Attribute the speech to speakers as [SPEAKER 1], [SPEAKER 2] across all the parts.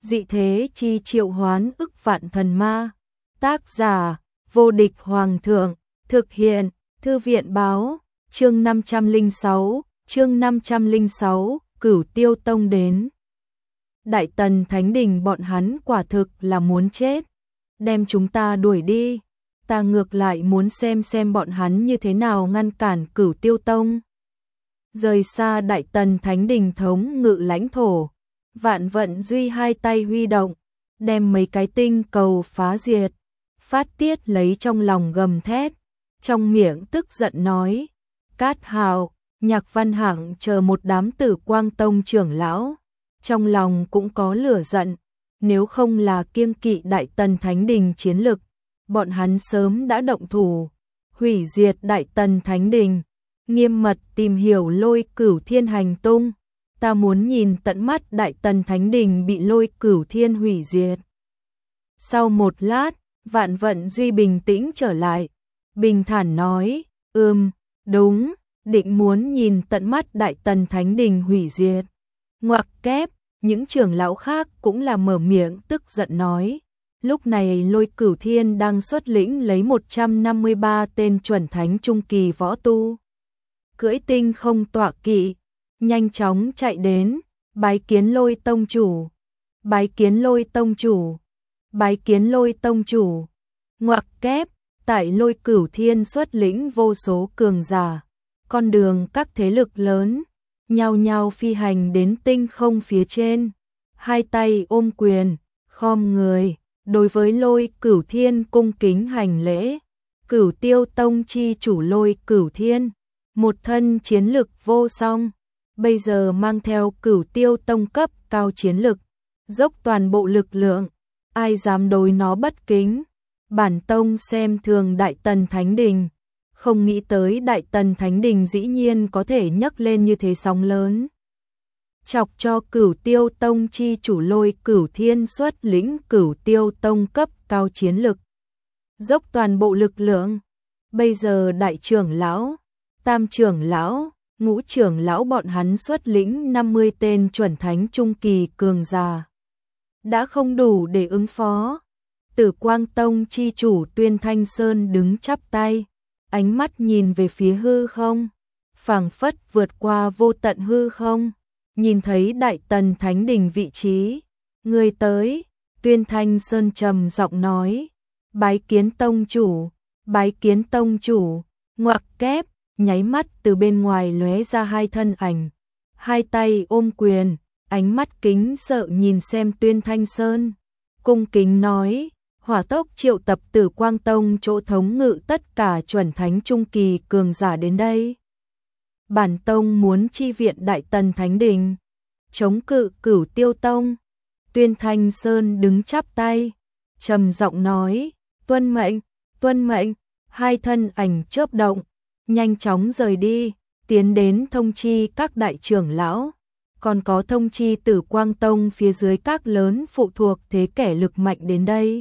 [SPEAKER 1] Dị thế chi triệu hoán ức vạn thần ma. Tác giả: Vô địch hoàng thượng. Thực hiện: Thư viện báo. Chương 506, Cửu Tiêu Tông đến. Đại Tần Thánh Đình bọn hắn quả thực là muốn chết, đem chúng ta đuổi đi. Ta ngược lại muốn xem bọn hắn như thế nào ngăn cản Cửu Tiêu Tông. Rời xa Đại Tần Thánh Đình thống ngự lãnh thổ, Vạn Vận Duy hai tay huy động, đem mấy cái tinh cầu phá diệt, phát tiết lấy trong lòng gầm thét, trong miệng tức giận nói: Cát Hào, Nhạc Văn Hạng chờ một đám Tử Quang Tông trưởng lão, trong lòng cũng có lửa giận, nếu không là kiêng kỵ Đại Tần Thánh Đình chiến lực, bọn hắn sớm đã động thủ, hủy diệt Đại Tần Thánh Đình, nghiêm mật tìm hiểu Lôi Cửu Thiên hành tung. Ta muốn nhìn tận mắt Đại Tần Thánh Đình bị Lôi Cửu Thiên hủy diệt. Sau một lát, Vạn Vận Duy bình tĩnh trở lại, bình thản nói: đúng, định muốn nhìn tận mắt Đại Tần Thánh Đình hủy diệt. Ngoặc kép, những trưởng lão khác cũng là mở miệng tức giận nói. Lúc này Lôi Cửu Thiên đang xuất lĩnh lấy 153 tên chuẩn thánh trung kỳ võ tu, cưỡi tinh không tọa kỵ, nhanh chóng chạy đến, bái kiến Lôi Tông chủ, bái kiến Lôi Tông chủ, bái kiến Lôi Tông chủ. Ngoặc kép, tại Lôi Cửu Thiên xuất lĩnh vô số cường giả, con đường các thế lực lớn, nhao nhao phi hành đến tinh không phía trên, hai tay ôm quyền, khom người, đối với Lôi Cửu Thiên cung kính hành lễ. Cửu Tiêu Tông chi chủ Lôi Cửu Thiên, một thân chiến lực vô song, bây giờ mang theo Cửu Tiêu Tông cấp cao chiến lực, dốc toàn bộ lực lượng, ai dám đối nó bất kính. Bản tông xem thường Đại Tần Thánh Đình, không nghĩ tới Đại Tần Thánh Đình dĩ nhiên có thể nhấc lên như thế sóng lớn, chọc cho Cửu Tiêu Tông chi chủ Lôi Cửu Thiên xuất lĩnh Cửu Tiêu Tông cấp cao chiến lực, dốc toàn bộ lực lượng. Bây giờ đại trưởng lão, tam trưởng lão, ngũ trưởng lão bọn hắn xuất lĩnh 50 tên chuẩn thánh trung kỳ cường giả, đã không đủ để ứng phó. Tử Quang Tông chi chủ Tuyên Thanh Sơn đứng chắp tay, ánh mắt nhìn về phía hư không, phảng phất vượt qua vô tận hư không, nhìn thấy Đại Tần Thánh Đình vị trí. Người tới, Tuyên Thanh Sơn trầm giọng nói: Bái kiến tông chủ, bái kiến tông chủ. Ngoặc kép, nháy mắt từ bên ngoài lóe ra hai thân ảnh, hai tay ôm quyền, ánh mắt kính sợ nhìn xem Tuyên Thanh Sơn, cung kính nói: Hỏa tốc triệu tập Tử Quang Tông chỗ thống ngự tất cả chuẩn thánh trung kỳ cường giả đến đây. Bản tông muốn chi viện Đại Tần Thánh Đình, chống cự Cửu Tiêu Tông. Tuyên Thanh Sơn đứng chắp tay, trầm giọng nói: Tuân mệnh, tuân mệnh. Hai thân ảnh chớp động, nhanh chóng rời đi, tiến đến thông chi các đại trưởng lão, còn có thông chi Tử Quang Tông phía dưới các lớn phụ thuộc thế kẻ lực mạnh đến đây.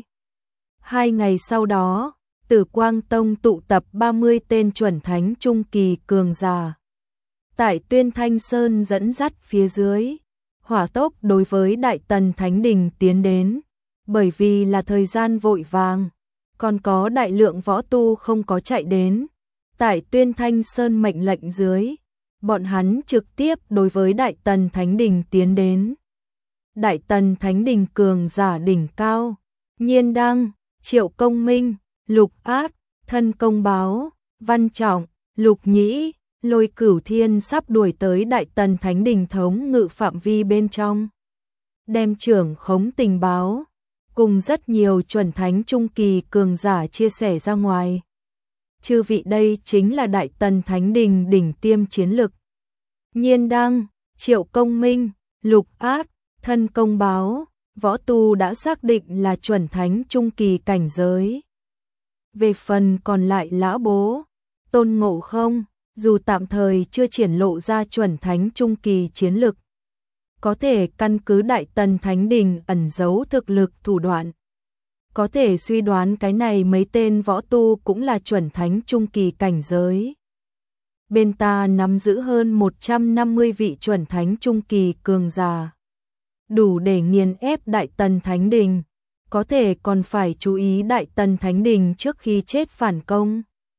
[SPEAKER 1] 2 ngày sau đó, Tử Quang Tông tụ tập 30 tên chuẩn thánh trung kỳ cường giả, tại Tuyên Thanh Sơn dẫn dắt phía dưới, hỏa tốc đối với Đại Tần Thánh Đình tiến đến. Bởi vì là thời gian vội vàng, còn có đại lượng võ tu không có chạy đến, tại Tuyên Thanh Sơn mệnh lệnh dưới, bọn hắn trực tiếp đối với Đại Tần Thánh Đình tiến đến. Đại Tần Thánh Đình cường giả đỉnh cao, Nhiên Đăng, Triệu Công Minh, Lục Ác, Thân Công Báo, Văn Trọng, Lục Nhĩ, Lôi Cửu Thiên sắp đuổi tới Đại Tần Thánh Đình thống ngự phạm vi bên trong, đem trưởng khống tình báo cùng rất nhiều chuẩn thánh trung kỳ cường giả chia sẻ ra ngoài. Chư vị, đây chính là Đại Tần Thánh Đình đỉnh tiêm chiến lực. Nhiên Đăng, Triệu Công Minh, Lục Ác, Thân Công Báo, võ tu đã xác định là chuẩn thánh trung kỳ cảnh giới. Về phần còn lại lão bố, Tôn Ngộ Không, dù tạm thời chưa triển lộ ra chuẩn thánh trung kỳ chiến lực, có thể căn cứ Đại Tần Thánh Đình ẩn giấu thực lực thủ đoạn, có thể suy đoán cái này mấy tên võ tu cũng là chuẩn thánh trung kỳ cảnh giới. Bên ta nắm giữ hơn 150 vị chuẩn thánh trung kỳ cường giả. đủ để nghiền ép Đại Tần Thánh Đình, có thể còn phải chú ý Đại Tần Thánh Đình trước khi chết phản công.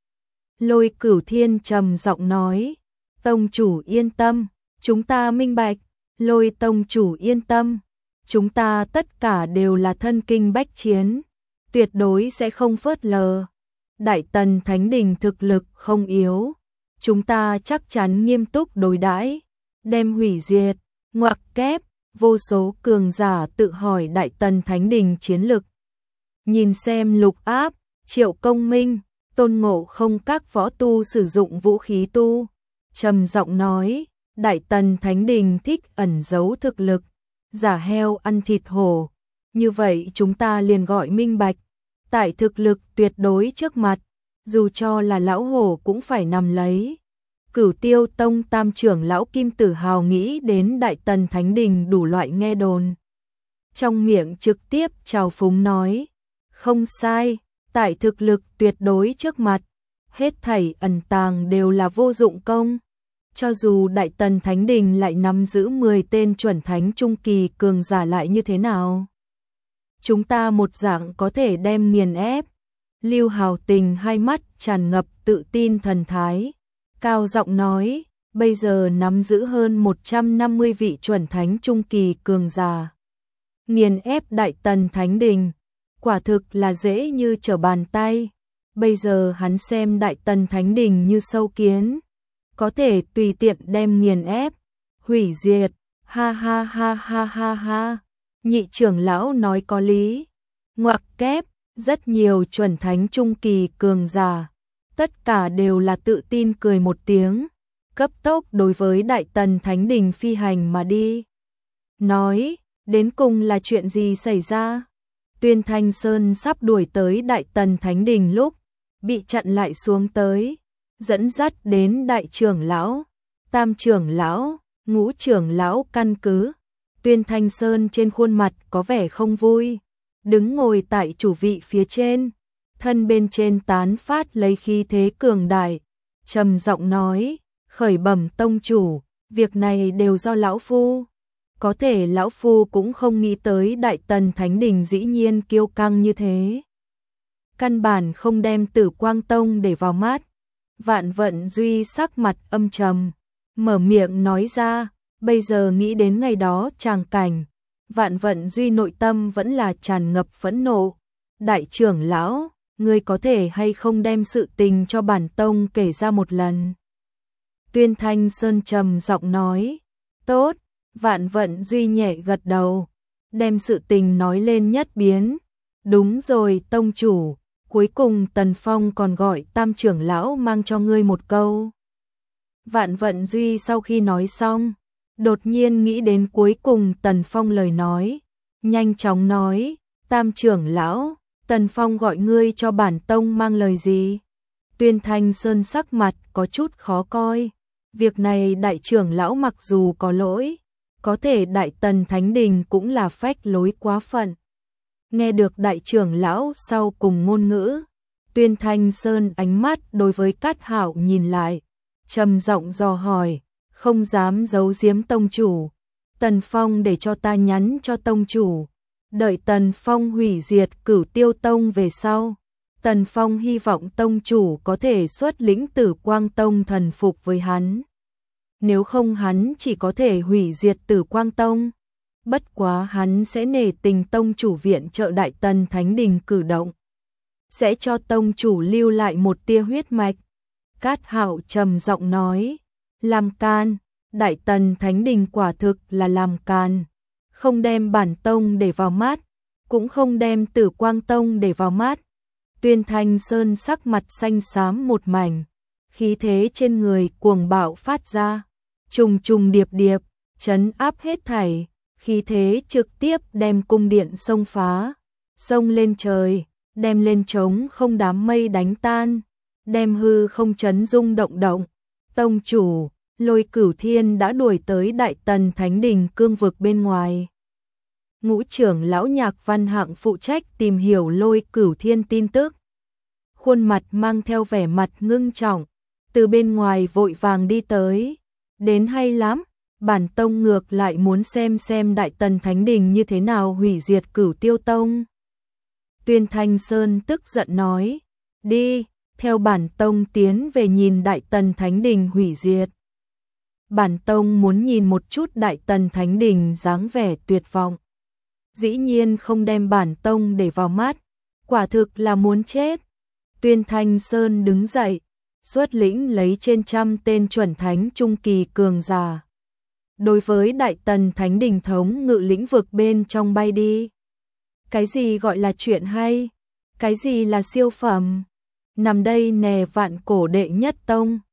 [SPEAKER 1] Lôi Cửu Thiên trầm giọng nói, tông chủ yên tâm, chúng ta minh bạch. Lôi tông chủ yên tâm, chúng ta tất cả đều là thân kinh bách chiến, tuyệt đối sẽ không phớt lờ. Đại Tần Thánh Đình thực lực không yếu, chúng ta chắc chắn nghiêm túc đối đãi, đem hủy diệt. Ngoặc kép, vô số cường giả tự hỏi Đại Tần Thánh Đình chiến lực. Nhìn xem Lục Áp, Triệu Công Minh, Tôn Ngộ Không các võ tu sử dụng vũ khí tu, trầm giọng nói, Đại Tần Thánh Đình thích ẩn giấu thực lực, giả heo ăn thịt hổ, như vậy chúng ta liền gọi minh bạch, tại thực lực tuyệt đối trước mặt, dù cho là lão hổ cũng phải nằm lấy. Cửu Tiêu Tông tam trưởng lão Kim Tử Hào nghĩ đến Đại Tần Thánh Đình đủ loại nghe đồn. Trong miệng trực tiếp trào phúng nói, không sai, tại thực lực tuyệt đối trước mặt, hết thảy ẩn tàng đều là vô dụng công. Cho dù Đại Tần Thánh Đình lại nắm giữ 10 tên chuẩn thánh trung kỳ cường giả lại như thế nào? Chúng ta một dạng có thể đem nghiền ép. Lưu Hào Tình hai mắt tràn ngập tự tin thần thái, cao giọng nói, bây giờ nắm giữ hơn 150 vị chuẩn thánh trung kỳ cường giả. Nghiền ép Đại Tần Thánh Đình, quả thực là dễ như trở bàn tay. Bây giờ hắn xem Đại Tần Thánh Đình như sâu kiến, có thể tùy tiện đem nghiền ép, hủy diệt, ha ha ha ha ha ha. Nhị trưởng lão nói có lý. Ngoặc kép, rất nhiều chuẩn thánh trung kỳ cường giả, tất cả đều là tự tin cười một tiếng, cấp tốc đối với Đại Tần Thánh Đình phi hành mà đi. Nói, đến cùng là chuyện gì xảy ra? Tuyên Thanh Sơn sắp đuổi tới Đại Tần Thánh Đình lúc, bị chặn lại xuống tới, dẫn dắt đến Đại trưởng lão, Tam trưởng lão, Ngũ trưởng lão căn cứ. Tuyên Thanh Sơn trên khuôn mặt có vẻ không vui, đứng ngồi tại chủ vị phía trên, thân bên trên tán phát lấy khí thế cường đại, trầm giọng nói, khởi bẩm tông chủ, việc này đều do lão phu. Có thể lão phu cũng không nghĩ tới Đại Tần Thánh Đình dĩ nhiên kiêu căng như thế. Căn bản không đem Tử Quang Tông để vào mắt. Vạn Vận Duy sắc mặt âm trầm, mở miệng nói ra, bây giờ nghĩ đến ngày đó tràng cảnh, Vạn Vận Duy nội tâm vẫn là tràn ngập phẫn nộ. Đại trưởng lão, ngươi có thể hay không đem sự tình cho bản tông kể ra một lần? Tuyên Thanh Sơn trầm giọng nói, tốt. Vạn Vận Duy nhẹ gật đầu, đem sự tình nói lên nhất biến. Đúng rồi tông chủ, cuối cùng Tần Phong còn gọi Tam trưởng lão mang cho ngươi một câu. Vạn Vận Duy sau khi nói xong, đột nhiên nghĩ đến cuối cùng Tần Phong lời nói, nhanh chóng nói, Tam trưởng lão, Tần Phong gọi ngươi cho bản tông mang lời gì? Tuyên Thanh Sơn sắc mặt có chút khó coi, việc này đại trưởng lão mặc dù có lỗi, có thể Đại Tần Thánh Đình cũng là phách lối quá phận. Nghe được đại trưởng lão sau cùng ngôn ngữ, Tuyên Thanh Sơn ánh mắt đối với Cát Hạo nhìn lại, trầm giọng dò hỏi, không dám giấu giếm tông chủ. Tần Phong để cho ta nhắn cho tông chủ, đợi Tần Phong hủy diệt Cửu Tiêu Tông về sau, Tần Phong hy vọng tông chủ có thể xuất lĩnh Tử Quang Tông thần phục với hắn. Nếu không hắn chỉ có thể hủy diệt Tử Quang Tông. Bất quá hắn sẽ nể tình tông chủ viện trợ Đại Tần Thánh Đình cử động, sẽ cho tông chủ lưu lại một tia huyết mạch. Cát Hạo trầm giọng nói, làm can, Đại Tần Thánh Đình quả thực là làm can, không đem bản tông để vào mắt, cũng không đem Tử Quang Tông để vào mắt. Tuyên Thanh Sơn sắc mặt xanh xám một mảnh, khí thế trên người cuồng bạo phát ra, trùng trùng điệp điệp, trấn áp hết thảy, khí thế trực tiếp đem cung điện xông phá, xông lên trời, đem lên trống không đám mây đánh tan, đem hư không chấn rung động động. Tông chủ, Lôi Cửu Thiên đã đuổi tới Đại Tần Thánh Đình cương vực bên ngoài. Ngũ trưởng lão Nhạc Văn Hạng phụ trách tìm hiểu Lôi Cửu Thiên tin tức. Khuôn mặt mang theo vẻ mặt ngưng trọng, từ bên ngoài vội vàng đi tới. Đến hay lắm, Bản tông ngược lại muốn xem Đại Tần Thánh Đình như thế nào hủy diệt Cửu Tiêu Tông. Tuyên Thanh Sơn tức giận nói, đi, theo bản tông tiến về nhìn Đại Tần Thánh Đình hủy diệt. Bản tông muốn nhìn một chút Đại Tần Thánh Đình dáng vẻ tuyệt vọng. Dĩ nhiên không đem bản tông để vào mắt, quả thực là muốn chết. Tuyên Thanh Sơn đứng dậy, xuất lĩnh lấy trên 100 tên chuẩn thánh trung kỳ cường giả. Đối với Đại Tần Thánh Đình thống ngự lĩnh vực bên trong bay đi. Cái gì gọi là chuyện hay? Cái gì là siêu phẩm? Nằm đây nè vạn cổ đệ nhất tông,